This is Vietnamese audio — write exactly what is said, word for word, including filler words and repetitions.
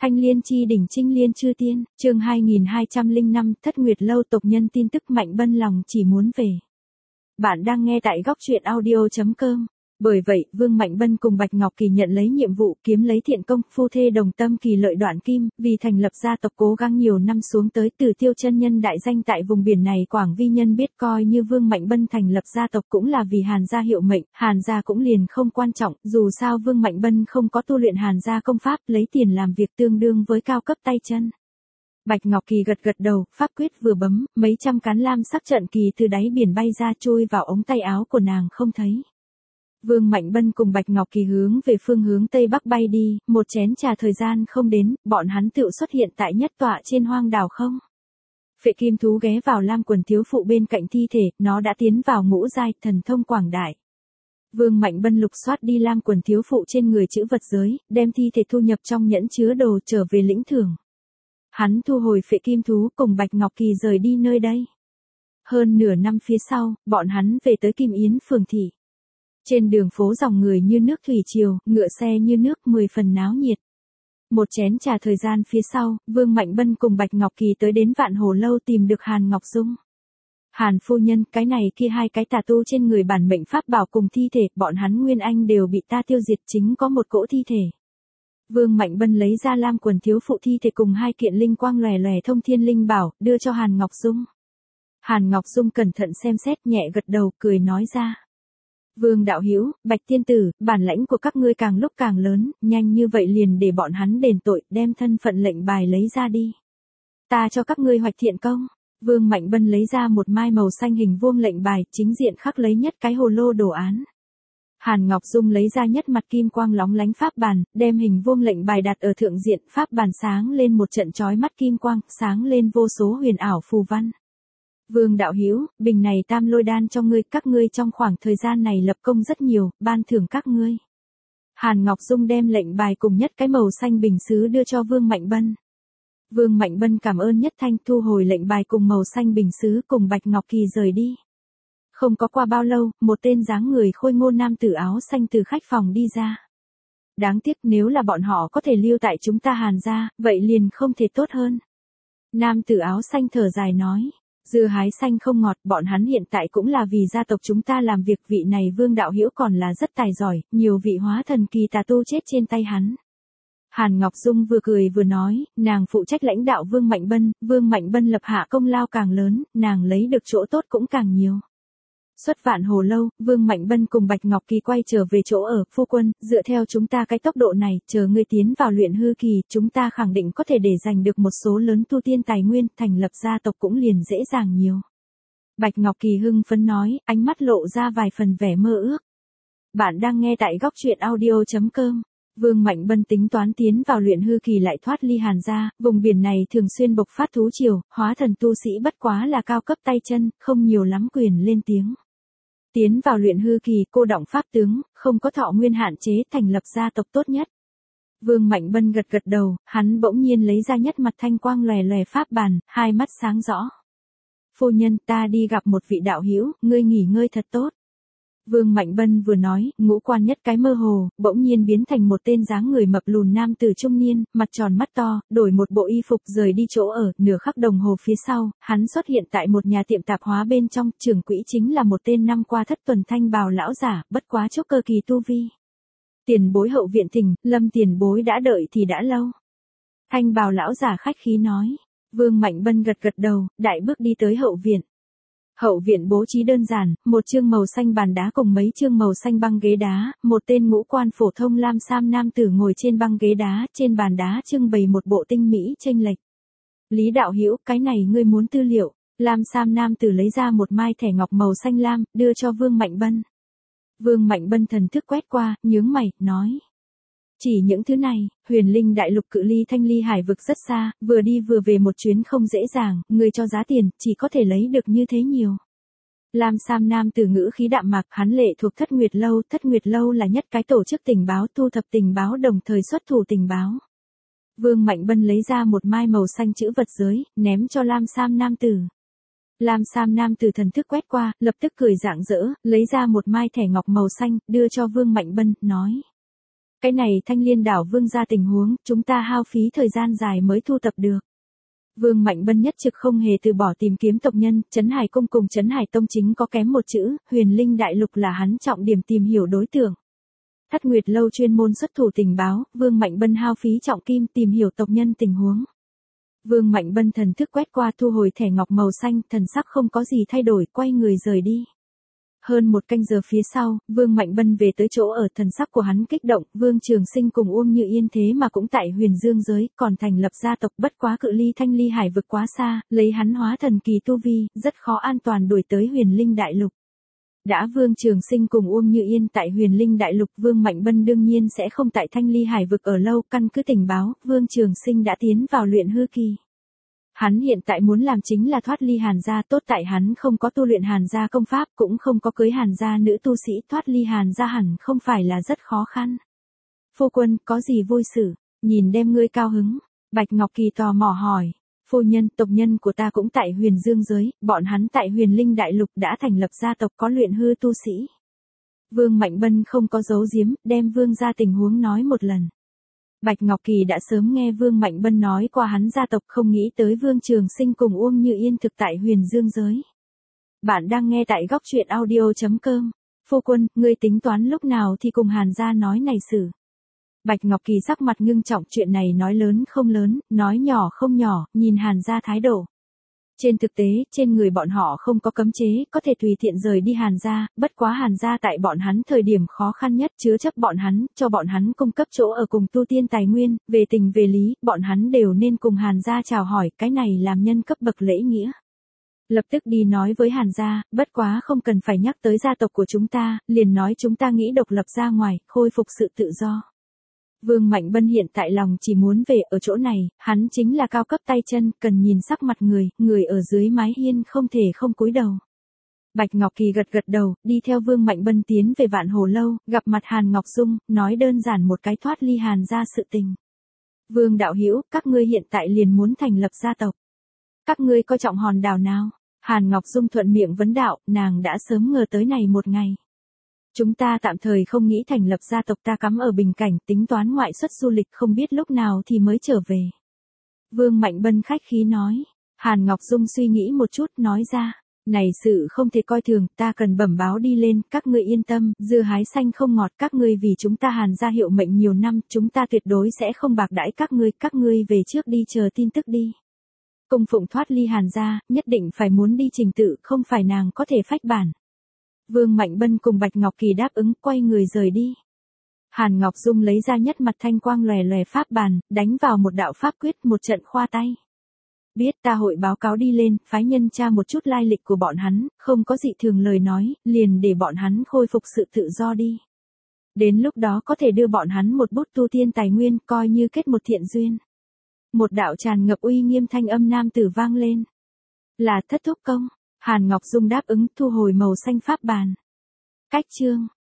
Thanh liên chi đỉnh trinh liên chư tiên, chương hai nghìn hai trăm lẻ năm Thất Nguyệt Lâu tộc nhân tin tức Mạnh Bân lòng chỉ muốn về. Bạn đang nghe tại góc truyện audio chấm com. Bởi vậy, Vương Mạnh Bân cùng Bạch Ngọc Kỳ nhận lấy nhiệm vụ kiếm lấy thiện công, phu thê đồng tâm kỳ lợi đoạn kim, vì thành lập gia tộc cố gắng nhiều năm xuống tới Từ Tiêu chân nhân đại danh tại vùng biển này Quảng Vi nhân biết coi như Vương Mạnh Bân thành lập gia tộc cũng là vì Hàn gia hiệu mệnh, Hàn gia cũng liền không quan trọng, dù sao Vương Mạnh Bân không có tu luyện Hàn gia công pháp, lấy tiền làm việc tương đương với cao cấp tay chân. Bạch Ngọc Kỳ gật gật đầu, pháp quyết vừa bấm, mấy trăm cán lam sắc trận kỳ từ đáy biển bay ra chui vào ống tay áo của nàng không thấy. Vương Mạnh Bân cùng Bạch Ngọc Kỳ hướng về phương hướng Tây Bắc bay đi, một chén trà thời gian không đến, bọn hắn tự xuất hiện tại nhất tọa trên hoang đảo không. Phệ kim thú ghé vào lam quần thiếu phụ bên cạnh thi thể, nó đã tiến vào ngũ giai, thần thông quảng đại. Vương Mạnh Bân lục soát đi lam quần thiếu phụ trên người chữ vật giới, đem thi thể thu nhập trong nhẫn chứa đồ trở về lĩnh thưởng. Hắn thu hồi phệ kim thú cùng Bạch Ngọc Kỳ rời đi nơi đây. Hơn nửa năm phía sau, bọn hắn về tới Kim Yến phường thị. Trên đường phố dòng người như nước thủy triều, ngựa xe như nước, mười phần náo nhiệt. Một chén trà thời gian phía sau, Vương Mạnh Bân cùng Bạch Ngọc Kỳ tới đến Vạn Hồ Lâu tìm được Hàn Ngọc Dung. Hàn phu nhân, cái này kia hai cái tà tu trên người bản mệnh pháp bảo cùng thi thể, bọn hắn nguyên anh đều bị ta tiêu diệt, chính có một cỗ thi thể. Vương Mạnh Bân lấy ra lam quần thiếu phụ thi thể cùng hai kiện linh quang lòe lòe thông thiên linh bảo, đưa cho Hàn Ngọc Dung. Hàn Ngọc Dung cẩn thận xem xét, nhẹ gật đầu, cười nói ra. Vương đạo hữu, Bạch tiên tử, bản lãnh của các ngươi càng lúc càng lớn, nhanh như vậy liền để bọn hắn đền tội, đem thân phận lệnh bài lấy ra đi. Ta cho các ngươi hoạch thiện công. Vương Mạnh Bân lấy ra một mai màu xanh hình vuông lệnh bài, chính diện khắc lấy nhất cái hồ lô đồ án. Hàn Ngọc Dung lấy ra nhất mặt kim quang lóng lánh pháp bàn, đem hình vuông lệnh bài đặt ở thượng diện, pháp bàn sáng lên một trận chói mắt kim quang, sáng lên vô số huyền ảo phù văn. Vương đạo hữu, bình này tam lôi đan cho ngươi, các ngươi trong khoảng thời gian này lập công rất nhiều, ban thưởng các ngươi. Hàn Ngọc Dung đem lệnh bài cùng nhất cái màu xanh bình sứ đưa cho Vương Mạnh Bân. Vương Mạnh Bân cảm ơn nhất thanh, thu hồi lệnh bài cùng màu xanh bình sứ cùng Bạch Ngọc Kỳ rời đi. Không có qua bao lâu, một tên dáng người khôi ngô nam tử áo xanh từ khách phòng đi ra. Đáng tiếc nếu là bọn họ có thể lưu tại chúng ta Hàn gia, vậy liền không thể tốt hơn. Nam tử áo xanh thở dài nói. Dưa hái xanh không ngọt, bọn hắn hiện tại cũng là vì gia tộc chúng ta làm việc, vị này Vương đạo hữu còn là rất tài giỏi, nhiều vị hóa thần kỳ tà tu chết trên tay hắn. Hàn Ngọc Dung vừa cười vừa nói, nàng phụ trách lãnh đạo Vương Mạnh Bân, Vương Mạnh Bân lập hạ công lao càng lớn, nàng lấy được chỗ tốt cũng càng nhiều. Xuất Vạn Hồ Lâu, Vương Mạnh Bân cùng Bạch Ngọc Kỳ quay trở về chỗ ở, phu quân, dựa theo chúng ta cái tốc độ này, chờ ngươi tiến vào luyện hư kỳ, chúng ta khẳng định có thể để giành được một số lớn tu tiên tài nguyên, thành lập gia tộc cũng liền dễ dàng nhiều. Bạch Ngọc Kỳ hưng phấn nói, ánh mắt lộ ra vài phần vẻ mơ ước. Bạn đang nghe tại góc truyện audio chấm com. Vương Mạnh Bân tính toán tiến vào luyện hư kỳ lại thoát ly Hàn gia, vùng biển này thường xuyên bộc phát thú triều, hóa thần tu sĩ bất quá là cao cấp tay chân, không nhiều lắm quyền lên tiếng. Tiến vào luyện hư kỳ, cô động pháp tướng, không có thọ nguyên hạn chế, thành lập gia tộc tốt nhất. Vương Mạnh Bân gật gật đầu, hắn bỗng nhiên lấy ra nhất mặt thanh quang lòe lòe pháp bàn, hai mắt sáng rõ. Phu nhân, ta đi gặp một vị đạo hữu, ngươi nghỉ ngơi thật tốt. Vương Mạnh Bân vừa nói, ngũ quan nhất cái mơ hồ, bỗng nhiên biến thành một tên dáng người mập lùn nam tử trung niên, mặt tròn mắt to, đổi một bộ y phục rời đi chỗ ở, nửa khắc đồng hồ phía sau, hắn xuất hiện tại một nhà tiệm tạp hóa bên trong, trưởng quỹ chính là một tên năm qua thất tuần thanh bào lão giả, bất quá chốc cơ kỳ tu vi. Tiền bối hậu viện thỉnh, Lâm tiền bối đã đợi thì đã lâu. Thanh bào lão giả khách khí nói. Vương Mạnh Bân gật gật đầu, đại bước đi tới hậu viện. Hậu viện bố trí đơn giản, một chương màu xanh bàn đá cùng mấy chương màu xanh băng ghế đá, một tên ngũ quan phổ thông lam sam nam tử ngồi trên băng ghế đá, trên bàn đá trưng bày một bộ tinh mỹ chênh lệch. Lý đạo hữu, cái này ngươi muốn tư liệu? Lam sam nam tử lấy ra một mai thẻ ngọc màu xanh lam, đưa cho Vương Mạnh Bân. Vương Mạnh Bân thần thức quét qua, nhướng mày, nói. Chỉ những thứ này, huyền linh đại lục cự ly thanh ly hải vực rất xa, vừa đi vừa về một chuyến không dễ dàng, người cho giá tiền, chỉ có thể lấy được như thế nhiều. Lam sam nam tử ngữ khí đạm mạc, hắn lệ thuộc Thất Nguyệt Lâu, Thất Nguyệt Lâu là nhất cái tổ chức tình báo, thu thập tình báo đồng thời xuất thủ tình báo. Vương Mạnh Bân lấy ra một mai màu xanh chữ vật giới, ném cho Lam sam nam tử. Lam sam nam tử thần thức quét qua, lập tức cười rạng rỡ, lấy ra một mai thẻ ngọc màu xanh, đưa cho Vương Mạnh Bân, nói. Cái này Thanh Liên đảo vương gia tình huống, chúng ta hao phí thời gian dài mới thu tập được. Vương Mạnh Bân nhất trực không hề từ bỏ tìm kiếm tộc nhân, Trấn Hải Cung cùng Trấn Hải Tông chính có kém một chữ, Huyền Linh Đại Lục là hắn trọng điểm tìm hiểu đối tượng. Thất Nguyệt Lâu chuyên môn xuất thủ tình báo, Vương Mạnh Bân hao phí trọng kim tìm hiểu tộc nhân tình huống. Vương Mạnh Bân thần thức quét qua thu hồi thẻ ngọc màu xanh, thần sắc không có gì thay đổi, quay người rời đi. Hơn một canh giờ phía sau, Vương Mạnh Bân về tới chỗ ở, thần sắc của hắn kích động, Vương Trường Sinh cùng Uông Như Yên thế mà cũng tại Huyền Dương giới, còn thành lập gia tộc, bất quá cự ly Thanh Ly Hải vực quá xa, lấy hắn hóa thần kỳ tu vi, rất khó an toàn đuổi tới Huyền Linh Đại Lục. Đã Vương Trường Sinh cùng Uông Như Yên tại Huyền Linh Đại Lục, Vương Mạnh Bân đương nhiên sẽ không tại Thanh Ly Hải vực ở lâu, căn cứ tình báo, Vương Trường Sinh đã tiến vào luyện hư kỳ. Hắn hiện tại muốn làm chính là thoát ly Hàn gia, tốt tại hắn không có tu luyện Hàn gia công pháp, cũng không có cưới Hàn gia nữ tu sĩ, thoát ly Hàn gia hẳn không phải là rất khó khăn. Phu quân, có gì vui sự, nhìn đem ngươi cao hứng, Bạch Ngọc Kỳ tò mò hỏi. Phu nhân, tộc nhân của ta cũng tại Huyền Dương giới, bọn hắn tại Huyền Linh Đại Lục đã thành lập gia tộc có luyện hư tu sĩ. Vương Mạnh Bân không có giấu giếm, đem Vương gia tình huống nói một lần. Bạch Ngọc Kỳ đã sớm nghe Vương Mạnh Bân nói qua hắn gia tộc, không nghĩ tới Vương Trường Sinh cùng Uông Như Yên thực tại Huyền Dương giới. Bạn đang nghe tại góc truyện audio chấm com. Phu quân, ngươi tính toán lúc nào thì cùng Hàn gia nói này xử. Bạch Ngọc Kỳ sắc mặt ngưng trọng, chuyện này nói lớn không lớn, nói nhỏ không nhỏ, nhìn Hàn gia thái độ. Trên thực tế, trên người bọn họ không có cấm chế, có thể tùy tiện rời đi Hàn gia, bất quá Hàn gia tại bọn hắn thời điểm khó khăn nhất chứa chấp bọn hắn, cho bọn hắn cung cấp chỗ ở cùng tu tiên tài nguyên, về tình về lý, bọn hắn đều nên cùng Hàn gia chào hỏi, cái này làm nhân cấp bậc lễ nghĩa. Lập tức đi nói với Hàn gia, bất quá không cần phải nhắc tới gia tộc của chúng ta, liền nói chúng ta nghĩ độc lập ra ngoài, khôi phục sự tự do. Vương Mạnh Bân hiện tại lòng chỉ muốn về, ở chỗ này, hắn chính là cao cấp tay chân, cần nhìn sắc mặt người, người ở dưới mái hiên không thể không cúi đầu. Bạch Ngọc Kỳ gật gật đầu, đi theo Vương Mạnh Bân tiến về Vạn Hồ Lâu, gặp mặt Hàn Ngọc Dung, nói đơn giản một cái thoát ly Hàn gia sự tình. Vương đạo hữu, các ngươi hiện tại liền muốn thành lập gia tộc. Các ngươi coi trọng hòn đảo nào? Hàn Ngọc Dung thuận miệng vấn đạo, nàng đã sớm ngờ tới này một ngày. Chúng ta tạm thời không nghĩ thành lập gia tộc, ta cắm ở Bình Cảnh, tính toán ngoại xuất du lịch, không biết lúc nào thì mới trở về. Vương Mạnh Bân khách khí nói. Hàn Ngọc Dung suy nghĩ một chút, nói ra, này sự không thể coi thường, ta cần bẩm báo đi lên, các ngươi yên tâm, dưa hái xanh không ngọt, các ngươi vì chúng ta Hàn gia hiệu mệnh nhiều năm, chúng ta tuyệt đối sẽ không bạc đãi các ngươi, các ngươi về trước đi chờ tin tức đi. Cung phụng thoát ly Hàn gia, nhất định phải muốn đi trình tự, không phải nàng có thể phách bản. Vương Mạnh Bân cùng Bạch Ngọc Kỳ đáp ứng, quay người rời đi. Hàn Ngọc Dung lấy ra nhất mặt thanh quang lòe lòe pháp bàn, đánh vào một đạo pháp quyết, một trận khoa tay. Biết, ta hội báo cáo đi lên, phái nhân tra một chút lai lịch của bọn hắn, không có dị thường lời nói, liền để bọn hắn khôi phục sự tự do đi. Đến lúc đó có thể đưa bọn hắn một bút tu tiên tài nguyên, coi như kết một thiện duyên. Một đạo tràn ngập uy nghiêm thanh âm nam tử vang lên. Là Thất Thúc Công. Hàn Ngọc Dung đáp ứng, thu hồi màu xanh pháp bàn. Cách chương.